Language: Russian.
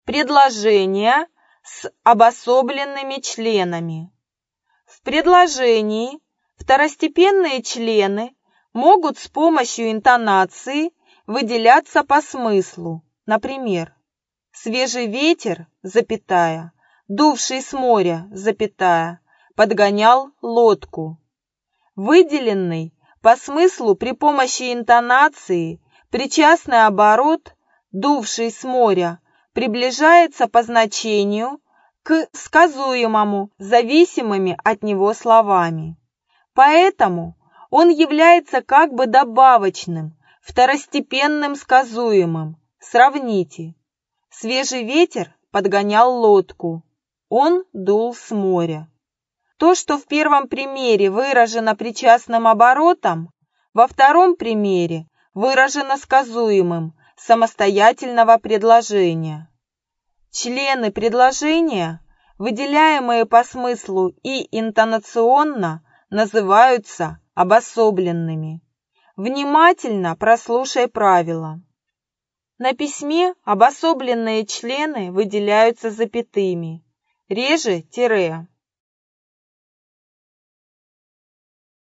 Предложения с обособленными членами. В предложении второстепенные члены могут с помощью интонации выделяться по смыслу. Например, свежий ветер, запятая, дувший с моря, запятая, подгонял лодку. Выделенный по смыслу при помощи интонации причастный оборот, дувший с моря, приближается по значению к сказуемому зависимыми от него словами. Поэтому он является как бы добавочным, второстепенным сказуемым. Сравните. Свежий ветер подгонял лодку. Он дул с моря. То, что в первом примере выражено причастным оборотом, во втором примере выражено сказуемым самостоятельного предложения. Члены предложения, выделяемые по смыслу и интонационно, называются обособленными. Внимательно прослушай правила. На письме обособленные члены выделяются запятыми, реже тире.